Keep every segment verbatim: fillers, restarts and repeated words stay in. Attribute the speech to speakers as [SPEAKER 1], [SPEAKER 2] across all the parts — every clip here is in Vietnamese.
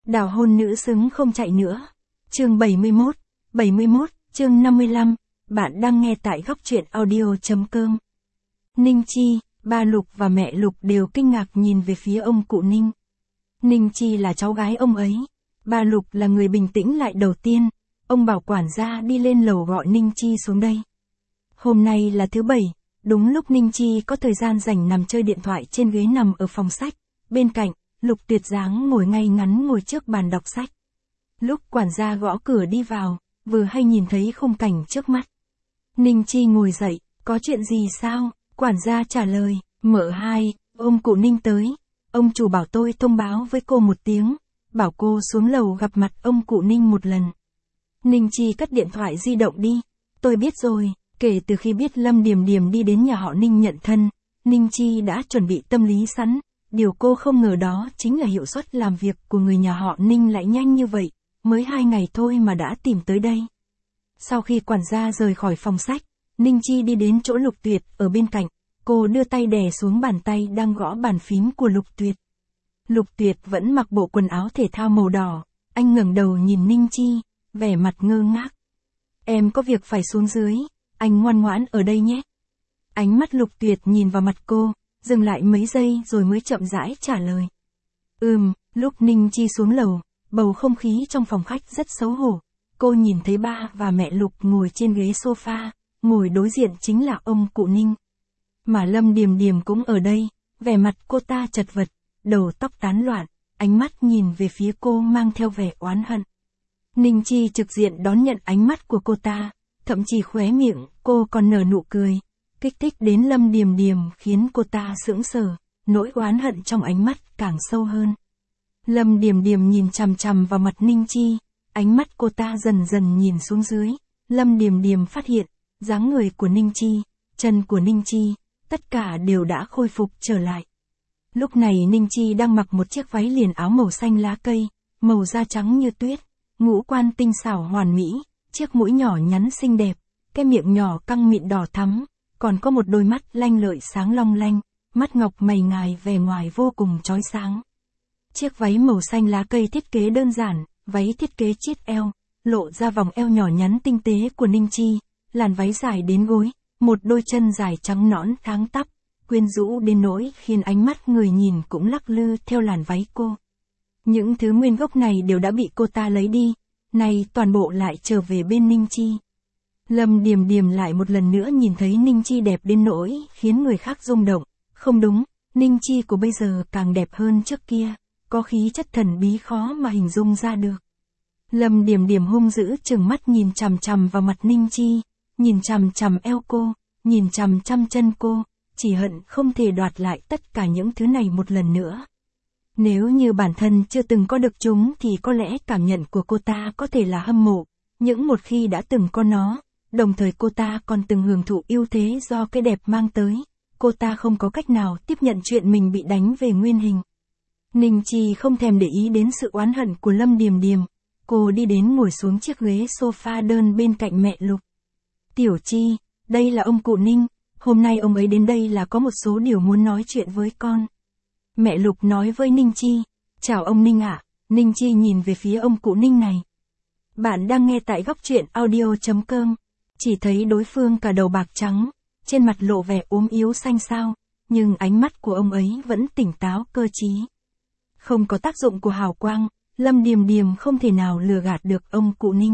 [SPEAKER 1] Đào hôn nữ xứng không chạy nữa. Chương bảy mươi mốt, bảy mươi mốt, chương năm mươi lăm, bạn đang nghe tại góc truyện audio.com. Ninh Chi, ba Lục và mẹ Lục đều kinh ngạc nhìn về phía ông cụ Ninh. Ninh Chi là cháu gái ông ấy. Ba Lục là người bình tĩnh lại đầu tiên. Ông bảo quản gia đi lên lầu gọi Ninh Chi xuống đây. Hôm nay là thứ bảy, đúng lúc Ninh Chi có thời gian rảnh nằm chơi điện thoại trên ghế nằm ở phòng sách. Bên cạnh, Lục Tuyệt dáng ngồi ngay ngắn ngồi trước bàn đọc sách. Lúc quản gia gõ cửa đi vào, vừa hay nhìn thấy khung cảnh trước mắt. Ninh Chi ngồi dậy, có chuyện gì sao? Quản gia trả lời, mợ hai, ông cụ Ninh tới. Ông chủ bảo tôi thông báo với cô một tiếng, bảo cô xuống lầu gặp mặt ông cụ Ninh một lần. Ninh Chi cất điện thoại di động đi. Tôi biết rồi, kể từ khi biết Lâm Điềm Điềm đi đến nhà họ Ninh nhận thân, Ninh Chi đã chuẩn bị tâm lý sẵn. Điều cô không ngờ đó chính là hiệu suất làm việc của người nhà họ Ninh lại nhanh như vậy, mới hai ngày thôi mà đã tìm tới đây. Sau khi quản gia rời khỏi phòng sách, Ninh Chi đi đến chỗ Lục Tuyệt ở bên cạnh, cô đưa tay đè xuống bàn tay đang gõ bàn phím của Lục Tuyệt. Lục Tuyệt vẫn mặc bộ quần áo thể thao màu đỏ, anh ngẩng đầu nhìn Ninh Chi, vẻ mặt ngơ ngác. Em có việc phải xuống dưới, anh ngoan ngoãn ở đây nhé. Ánh mắt Lục Tuyệt nhìn vào mặt cô, dừng lại mấy giây rồi mới chậm rãi trả lời. Ừm, lúc Ninh Chi xuống lầu, bầu không khí trong phòng khách rất xấu hổ. Cô nhìn thấy ba và mẹ Lục ngồi trên ghế sofa, ngồi đối diện chính là ông cụ Ninh. Mà Lâm Điềm Điềm cũng ở đây, vẻ mặt cô ta chật vật, đầu tóc tán loạn, ánh mắt nhìn về phía cô mang theo vẻ oán hận. Ninh Chi trực diện đón nhận ánh mắt của cô ta, thậm chí khóe miệng cô còn nở nụ cười. Kích thích đến Lâm Điềm Điềm khiến cô ta sững sờ, nỗi oán hận trong ánh mắt càng sâu hơn. Lâm Điềm Điềm nhìn chằm chằm vào mặt Ninh Chi, ánh mắt cô ta dần dần nhìn xuống dưới. Lâm Điềm Điềm phát hiện, dáng người của Ninh Chi, chân của Ninh Chi, tất cả đều đã khôi phục trở lại. Lúc này Ninh Chi đang mặc một chiếc váy liền áo màu xanh lá cây, màu da trắng như tuyết, ngũ quan tinh xảo hoàn mỹ, chiếc mũi nhỏ nhắn xinh đẹp, cái miệng nhỏ căng mịn đỏ thắm. Còn có một đôi mắt lanh lợi sáng long lanh, mắt ngọc mày ngài vẻ ngoài vô cùng chói sáng. Chiếc váy màu xanh lá cây thiết kế đơn giản, váy thiết kế chiết eo, lộ ra vòng eo nhỏ nhắn tinh tế của Ninh Chi, làn váy dài đến gối, một đôi chân dài trắng nõn tháng tắp, quyến rũ đến nỗi khiến ánh mắt người nhìn cũng lắc lư theo làn váy cô. Những thứ nguyên gốc này đều đã bị cô ta lấy đi, nay toàn bộ lại trở về bên Ninh Chi. Lâm Điềm Điềm lại một lần nữa nhìn thấy Ninh Chi đẹp đến nỗi khiến người khác rung động. Không đúng, Ninh Chi của bây giờ càng đẹp hơn trước kia, có khí chất thần bí khó mà hình dung ra được. Lâm Điềm Điềm hung dữ trừng mắt nhìn chằm chằm vào mặt Ninh Chi, nhìn chằm chằm eo cô, nhìn chằm chằm chân cô, chỉ hận không thể đoạt lại tất cả những thứ này một lần nữa. Nếu như bản thân chưa từng có được chúng thì có lẽ cảm nhận của cô ta có thể là hâm mộ, những một khi đã từng có nó. Đồng thời cô ta còn từng hưởng thụ ưu thế do cái đẹp mang tới, cô ta không có cách nào tiếp nhận chuyện mình bị đánh về nguyên hình. Ninh Chi không thèm để ý đến sự oán hận của Lâm Điềm Điềm, cô đi đến ngồi xuống chiếc ghế sofa đơn bên cạnh mẹ Lục. Tiểu Chi, đây là ông cụ Ninh, hôm nay ông ấy đến đây là có một số điều muốn nói chuyện với con. Mẹ Lục nói với Ninh Chi, chào ông Ninh ạ. Ninh Chi nhìn về phía ông cụ Ninh này. Bạn đang nghe tại góc truyện audio.com. Chỉ thấy đối phương cả đầu bạc trắng, trên mặt lộ vẻ ốm yếu xanh xao, nhưng ánh mắt của ông ấy vẫn tỉnh táo cơ trí. Không có tác dụng của hào quang, Lâm Điềm Điềm không thể nào lừa gạt được ông cụ Ninh.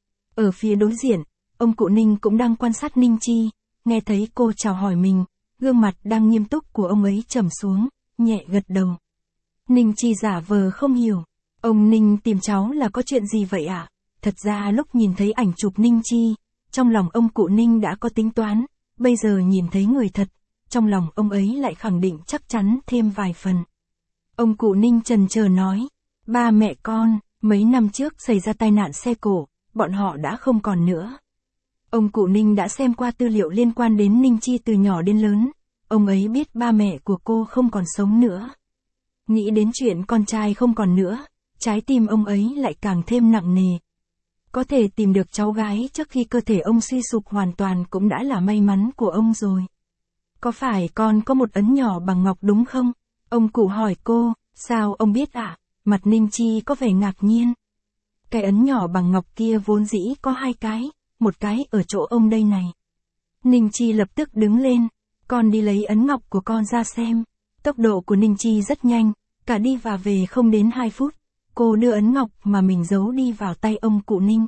[SPEAKER 1] Ở phía đối diện, ông cụ Ninh cũng đang quan sát Ninh Chi, nghe thấy cô chào hỏi mình, gương mặt đang nghiêm túc của ông ấy trầm xuống, nhẹ gật đầu. Ninh Chi giả vờ không hiểu, ông Ninh tìm cháu là có chuyện gì vậy ạ? À? Thật ra lúc nhìn thấy ảnh chụp Ninh Chi, trong lòng ông cụ Ninh đã có tính toán, bây giờ nhìn thấy người thật, trong lòng ông ấy lại khẳng định chắc chắn thêm vài phần. Ông cụ Ninh chần chờ nói, ba mẹ con, mấy năm trước xảy ra tai nạn xe cộ, bọn họ đã không còn nữa. Ông cụ Ninh đã xem qua tư liệu liên quan đến Ninh Chi từ nhỏ đến lớn, ông ấy biết ba mẹ của cô không còn sống nữa. Nghĩ đến chuyện con trai không còn nữa, trái tim ông ấy lại càng thêm nặng nề. Có thể tìm được cháu gái trước khi cơ thể ông suy sụp hoàn toàn cũng đã là may mắn của ông rồi. Có phải con có một ấn nhỏ bằng ngọc đúng không? Ông cụ hỏi cô, sao ông biết ạ? À? Mặt Ninh Chi có vẻ ngạc nhiên. Cái ấn nhỏ bằng ngọc kia vốn dĩ có hai cái, một cái ở chỗ ông đây này. Ninh Chi lập tức đứng lên, con đi lấy ấn ngọc của con ra xem. Tốc độ của Ninh Chi rất nhanh, cả đi và về không đến hai phút, cô đưa ấn ngọc mà mình giấu đi vào tay ông cụ Ninh.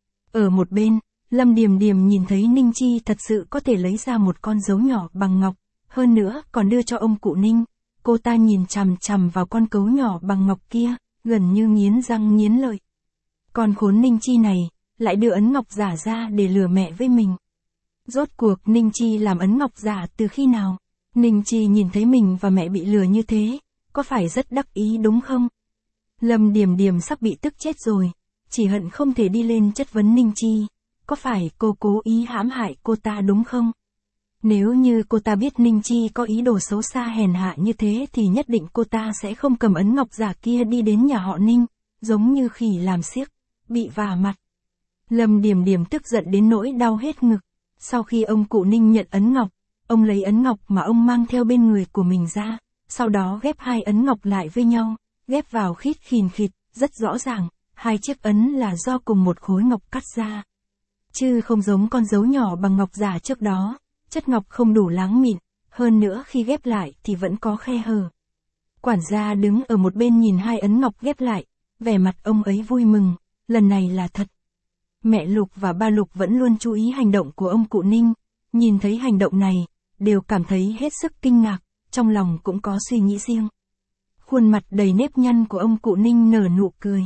[SPEAKER 1] Ở một bên, Lâm Điềm Điềm nhìn thấy Ninh Chi thật sự có thể lấy ra một con dấu nhỏ bằng ngọc, hơn nữa còn đưa cho ông cụ Ninh. Cô ta nhìn chằm chằm vào con cấu nhỏ bằng ngọc kia, gần như nghiến răng nghiến lợi. Con khốn Ninh Chi này, lại đưa ấn ngọc giả ra để lừa mẹ với mình. Rốt cuộc Ninh Chi làm ấn ngọc giả từ khi nào? Ninh Chi nhìn thấy mình và mẹ bị lừa như thế, có phải rất đắc ý đúng không? Lâm Điềm Điềm sắp bị tức chết rồi, chỉ hận không thể đi lên chất vấn Ninh Chi. Có phải cô cố ý hãm hại cô ta đúng không? Nếu như cô ta biết Ninh Chi có ý đồ xấu xa hèn hạ như thế thì nhất định cô ta sẽ không cầm ấn ngọc giả kia đi đến nhà họ Ninh, giống như khỉ làm xiếc, bị vả mặt. Lâm Điềm Điềm tức giận đến nỗi đau hết ngực. Sau khi ông cụ Ninh nhận ấn ngọc, ông lấy ấn ngọc mà ông mang theo bên người của mình ra, sau đó ghép hai ấn ngọc lại với nhau, ghép vào khít khìn khịt, rất rõ ràng, hai chiếc ấn là do cùng một khối ngọc cắt ra. Chứ không giống con dấu nhỏ bằng ngọc giả trước đó, chất ngọc không đủ láng mịn, hơn nữa khi ghép lại thì vẫn có khe hở. Quản gia đứng ở một bên nhìn hai ấn ngọc ghép lại, vẻ mặt ông ấy vui mừng, lần này là thật. Mẹ Lục và ba Lục vẫn luôn chú ý hành động của ông cụ Ninh, nhìn thấy hành động này, đều cảm thấy hết sức kinh ngạc, trong lòng cũng có suy nghĩ riêng. Khuôn mặt đầy nếp nhăn của ông cụ Ninh nở nụ cười.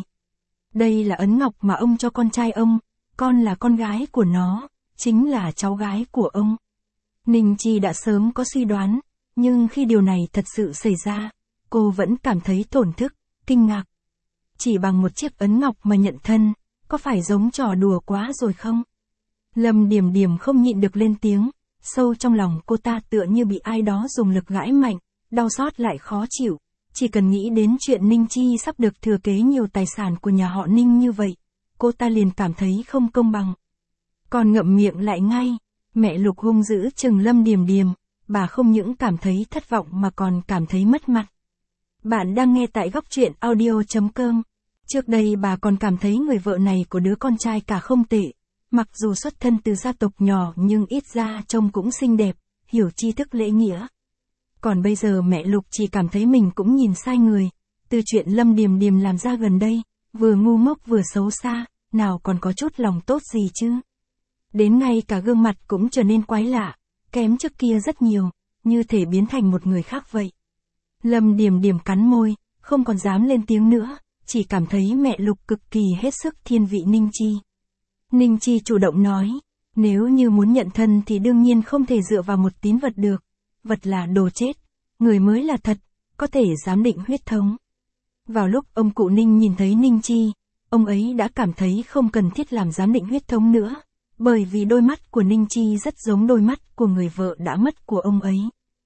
[SPEAKER 1] Đây là ấn ngọc mà ông cho con trai ông, con là con gái của nó, chính là cháu gái của ông. Ninh Chi đã sớm có suy đoán, nhưng khi điều này thật sự xảy ra, cô vẫn cảm thấy thổn thức, kinh ngạc. Chỉ bằng một chiếc ấn ngọc mà nhận thân, có phải giống trò đùa quá rồi không? Lâm Điềm Điềm không nhịn được lên tiếng, sâu trong lòng cô ta tựa như bị ai đó dùng lực gãi mạnh, đau xót lại khó chịu. Chỉ cần nghĩ đến chuyện Ninh Chi sắp được thừa kế nhiều tài sản của nhà họ Ninh như vậy, cô ta liền cảm thấy không công bằng. Còn ngậm miệng lại ngay, mẹ Lục hung dữ chừng Lâm Điềm Điềm, bà không những cảm thấy thất vọng mà còn cảm thấy mất mặt. Bạn đang nghe tại góc truyện audio chấm com. Trước đây bà còn cảm thấy người vợ này của đứa con trai cả không tệ, mặc dù xuất thân từ gia tộc nhỏ nhưng ít ra trông cũng xinh đẹp, hiểu tri thức lễ nghĩa. Còn bây giờ mẹ Lục chỉ cảm thấy mình cũng nhìn sai người, từ chuyện Lâm Điềm Điềm làm ra gần đây, vừa ngu ngốc vừa xấu xa, nào còn có chút lòng tốt gì chứ. Đến ngay cả gương mặt cũng trở nên quái lạ, kém trước kia rất nhiều, như thể biến thành một người khác vậy. Lâm Điềm Điềm cắn môi, không còn dám lên tiếng nữa, chỉ cảm thấy mẹ Lục cực kỳ hết sức thiên vị Ninh Chi. Ninh Chi chủ động nói, nếu như muốn nhận thân thì đương nhiên không thể dựa vào một tín vật được, vật là đồ chết, người mới là thật, có thể giám định huyết thống. Vào lúc ông cụ Ninh nhìn thấy Ninh Chi, ông ấy đã cảm thấy không cần thiết làm giám định huyết thống nữa, bởi vì đôi mắt của Ninh Chi rất giống đôi mắt của người vợ đã mất của ông ấy.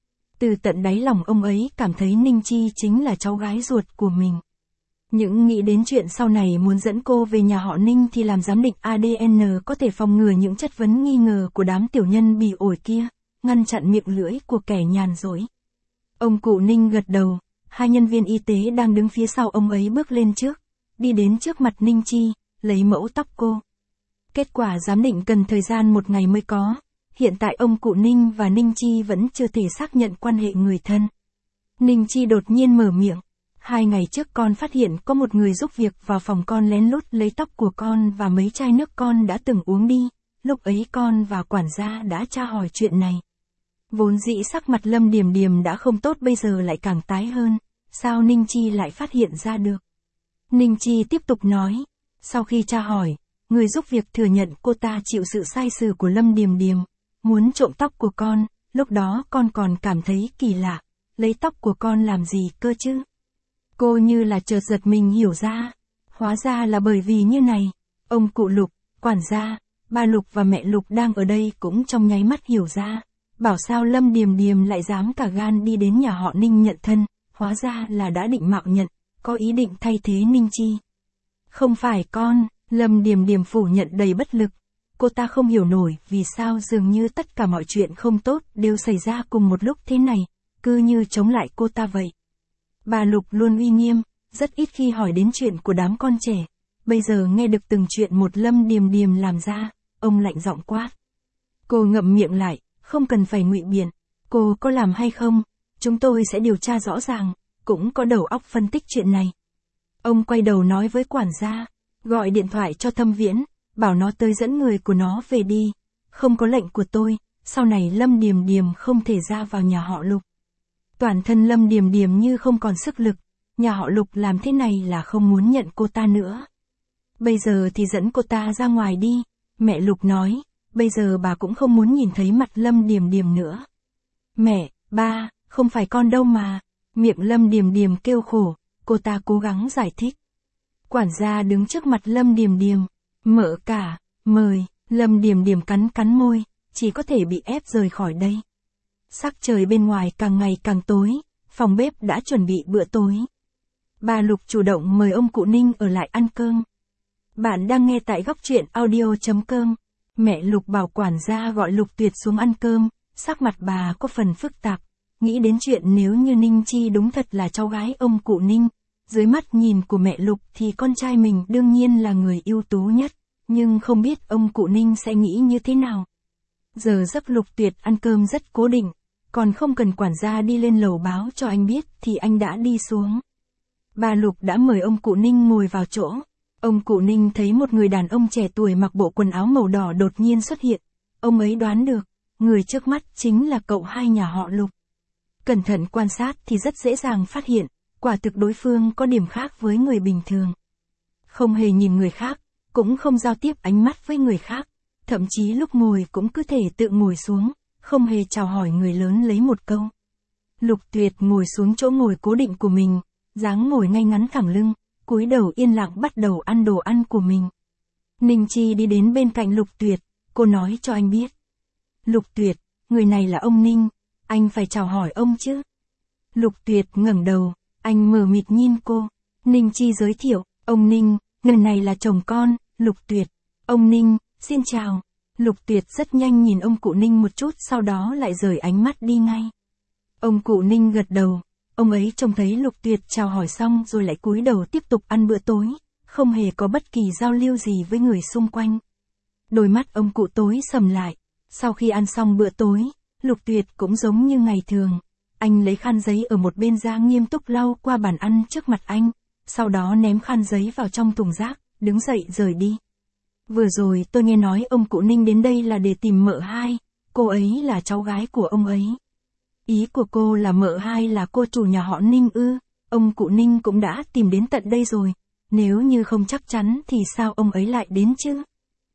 [SPEAKER 1] Từ tận đáy lòng ông ấy cảm thấy Ninh Chi chính là cháu gái ruột của mình. Những nghĩ đến chuyện sau này muốn dẫn cô về nhà họ Ninh thì làm giám định a đê en có thể phòng ngừa những chất vấn nghi ngờ của đám tiểu nhân bỉ ổi kia, ngăn chặn miệng lưỡi của kẻ nhàn dối. Ông cụ Ninh gật đầu, hai nhân viên y tế đang đứng phía sau ông ấy bước lên trước, đi đến trước mặt Ninh Chi, lấy mẫu tóc cô. Kết quả giám định cần thời gian một ngày mới có, hiện tại ông cụ Ninh và Ninh Chi vẫn chưa thể xác nhận quan hệ người thân. Ninh Chi đột nhiên mở miệng. Hai ngày trước con phát hiện có một người giúp việc vào phòng con lén lút lấy tóc của con và mấy chai nước con đã từng uống đi, lúc ấy con và quản gia đã tra hỏi chuyện này. Vốn dĩ sắc mặt Lâm Điềm Điềm đã không tốt bây giờ lại càng tái hơn, sao Ninh Chi lại phát hiện ra được? Ninh Chi tiếp tục nói, sau khi tra hỏi, người giúp việc thừa nhận cô ta chịu sự sai sử của Lâm Điềm Điềm, muốn trộm tóc của con, lúc đó con còn cảm thấy kỳ lạ, lấy tóc của con làm gì cơ chứ? Cô như là chợt giật mình hiểu ra, hóa ra là bởi vì như này, ông cụ Lục, quản gia, ba Lục và mẹ Lục đang ở đây cũng trong nháy mắt hiểu ra, bảo sao Lâm Điềm Điềm lại dám cả gan đi đến nhà họ Ninh nhận thân, hóa ra là đã định mạo nhận, có ý định thay thế Ninh Chi. Không phải con, Lâm Điềm Điềm phủ nhận đầy bất lực, cô ta không hiểu nổi vì sao dường như tất cả mọi chuyện không tốt đều xảy ra cùng một lúc thế này, cứ như chống lại cô ta vậy. Bà Lục luôn uy nghiêm, rất ít khi hỏi đến chuyện của đám con trẻ. Bây giờ nghe được từng chuyện một Lâm Điềm Điềm làm ra, ông lạnh giọng quát. Cô ngậm miệng lại, không cần phải ngụy biện. Cô có làm hay không, chúng tôi sẽ điều tra rõ ràng, cũng có đầu óc phân tích chuyện này. Ông quay đầu nói với quản gia, gọi điện thoại cho Thâm Viễn, bảo nó tới dẫn người của nó về đi. Không có lệnh của tôi, sau này Lâm Điềm Điềm không thể ra vào nhà họ Lục. Toàn thân Lâm Điềm Điềm như không còn sức lực, nhà họ Lục làm thế này là không muốn nhận cô ta nữa. Bây giờ thì dẫn cô ta ra ngoài đi, mẹ Lục nói, bây giờ bà cũng không muốn nhìn thấy mặt Lâm Điềm Điềm nữa. Mẹ, ba, không phải con đâu mà, miệng Lâm Điềm Điềm kêu khổ, cô ta cố gắng giải thích. Quản gia đứng trước mặt Lâm Điềm Điềm, mợ cả, mời, Lâm Điềm Điềm cắn cắn môi, chỉ có thể bị ép rời khỏi đây. Sắc trời bên ngoài càng ngày càng tối, phòng bếp đã chuẩn bị bữa tối. Bà Lục chủ động mời ông cụ Ninh ở lại ăn cơm. Bạn đang nghe tại góc truyện audio.com. Mẹ Lục bảo quản gia gọi Lục Tuyệt xuống ăn cơm, sắc mặt bà có phần phức tạp, nghĩ đến chuyện nếu như Ninh Chi đúng thật là cháu gái ông cụ Ninh. Dưới mắt nhìn của mẹ Lục thì con trai mình đương nhiên là người ưu tú nhất, nhưng không biết ông cụ Ninh sẽ nghĩ như thế nào. Giờ giấc Lục Tuyệt ăn cơm rất cố định, còn không cần quản gia đi lên lầu báo cho anh biết thì anh đã đi xuống. Bà Lục đã mời ông cụ Ninh ngồi vào chỗ. Ông cụ Ninh thấy một người đàn ông trẻ tuổi mặc bộ quần áo màu đỏ đột nhiên xuất hiện. Ông ấy đoán được, người trước mắt chính là cậu hai nhà họ Lục. Cẩn thận quan sát thì rất dễ dàng phát hiện, quả thực đối phương có điểm khác với người bình thường. Không hề nhìn người khác, cũng không giao tiếp ánh mắt với người khác, thậm chí lúc ngồi cũng cứ thể tự ngồi xuống, không hề chào hỏi người lớn lấy một câu. Lục Tuyệt ngồi xuống chỗ ngồi cố định của mình, dáng ngồi ngay ngắn thẳng lưng, cúi đầu yên lặng bắt đầu ăn đồ ăn của mình. Ninh Chi đi đến bên cạnh Lục Tuyệt, cô nói cho anh biết. Lục Tuyệt, người này là ông Ninh, anh phải chào hỏi ông chứ. Lục Tuyệt ngẩng đầu, anh mờ mịt nhìn cô. Ninh Chi giới thiệu, ông Ninh, người này là chồng con, Lục Tuyệt. Ông Ninh, xin chào. Lục Tuyệt rất nhanh nhìn ông cụ Ninh một chút sau đó lại rời ánh mắt đi ngay. Ông cụ Ninh gật đầu, ông ấy trông thấy Lục Tuyệt chào hỏi xong rồi lại cúi đầu tiếp tục ăn bữa tối, không hề có bất kỳ giao lưu gì với người xung quanh. Đôi mắt ông cụ tối sầm lại, sau khi ăn xong bữa tối, Lục Tuyệt cũng giống như ngày thường. Anh lấy khăn giấy ở một bên ra nghiêm túc lau qua bàn ăn trước mặt anh, sau đó ném khăn giấy vào trong thùng rác, đứng dậy rời đi. Vừa rồi tôi nghe nói ông cụ Ninh đến đây là để tìm mợ hai, cô ấy là cháu gái của ông ấy. Ý của cô là mợ hai là cô chủ nhà họ Ninh ư? Ông cụ Ninh cũng đã tìm đến tận đây rồi, nếu như không chắc chắn thì sao ông ấy lại đến chứ?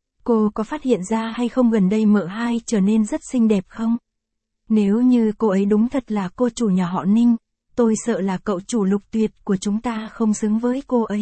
[SPEAKER 1] Cô có phát hiện ra hay không gần đây mợ hai trở nên rất xinh đẹp không? Nếu như cô ấy đúng thật là cô chủ nhà họ Ninh, tôi sợ là cậu chủ Lục Tuyệt của chúng ta không xứng với cô ấy.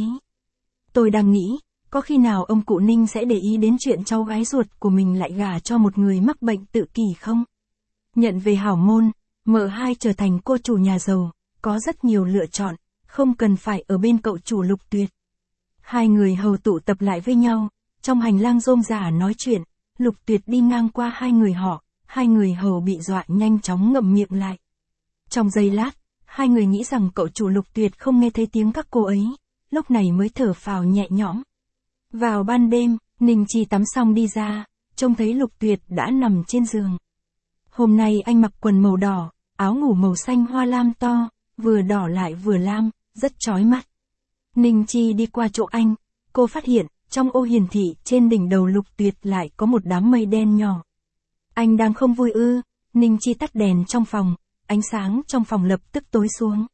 [SPEAKER 1] Tôi đang nghĩ, có khi nào ông cụ Ninh sẽ để ý đến chuyện cháu gái ruột của mình lại gả cho một người mắc bệnh tự kỷ không? Nhận về hảo môn, mợ hai trở thành cô chủ nhà giàu, có rất nhiều lựa chọn, không cần phải ở bên cậu chủ Lục Tuyệt. Hai người hầu tụ tập lại với nhau, trong hành lang rôm rả nói chuyện, Lục Tuyệt đi ngang qua hai người họ, hai người hầu bị dọa nhanh chóng ngậm miệng lại. Trong giây lát, hai người nghĩ rằng cậu chủ Lục Tuyệt không nghe thấy tiếng các cô ấy, lúc này mới thở phào nhẹ nhõm. Vào ban đêm, Ninh Chi tắm xong đi ra, trông thấy Lục Tuyệt đã nằm trên giường. Hôm nay anh mặc quần màu đỏ, áo ngủ màu xanh hoa lam to, vừa đỏ lại vừa lam, rất chói mắt. Ninh Chi đi qua chỗ anh, cô phát hiện, trong ô hiển thị trên đỉnh đầu Lục Tuyệt lại có một đám mây đen nhỏ. Anh đang không vui ư? Ninh Chi tắt đèn trong phòng, ánh sáng trong phòng lập tức tối xuống.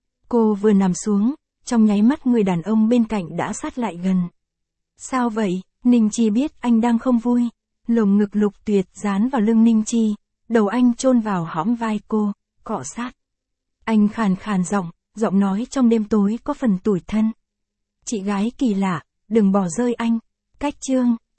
[SPEAKER 1] Cô vừa nằm xuống, trong nháy mắt người đàn ông bên cạnh đã sát lại gần. Sao vậy? Ninh Chi biết anh đang không vui. Lồng ngực Lục Tuyệt dán vào lưng Ninh Chi, đầu anh chôn vào hõm vai cô, cọ sát. Anh khàn khàn giọng, giọng nói trong đêm tối có phần tủi thân. Chị gái kỳ lạ, đừng bỏ rơi anh. Cách chương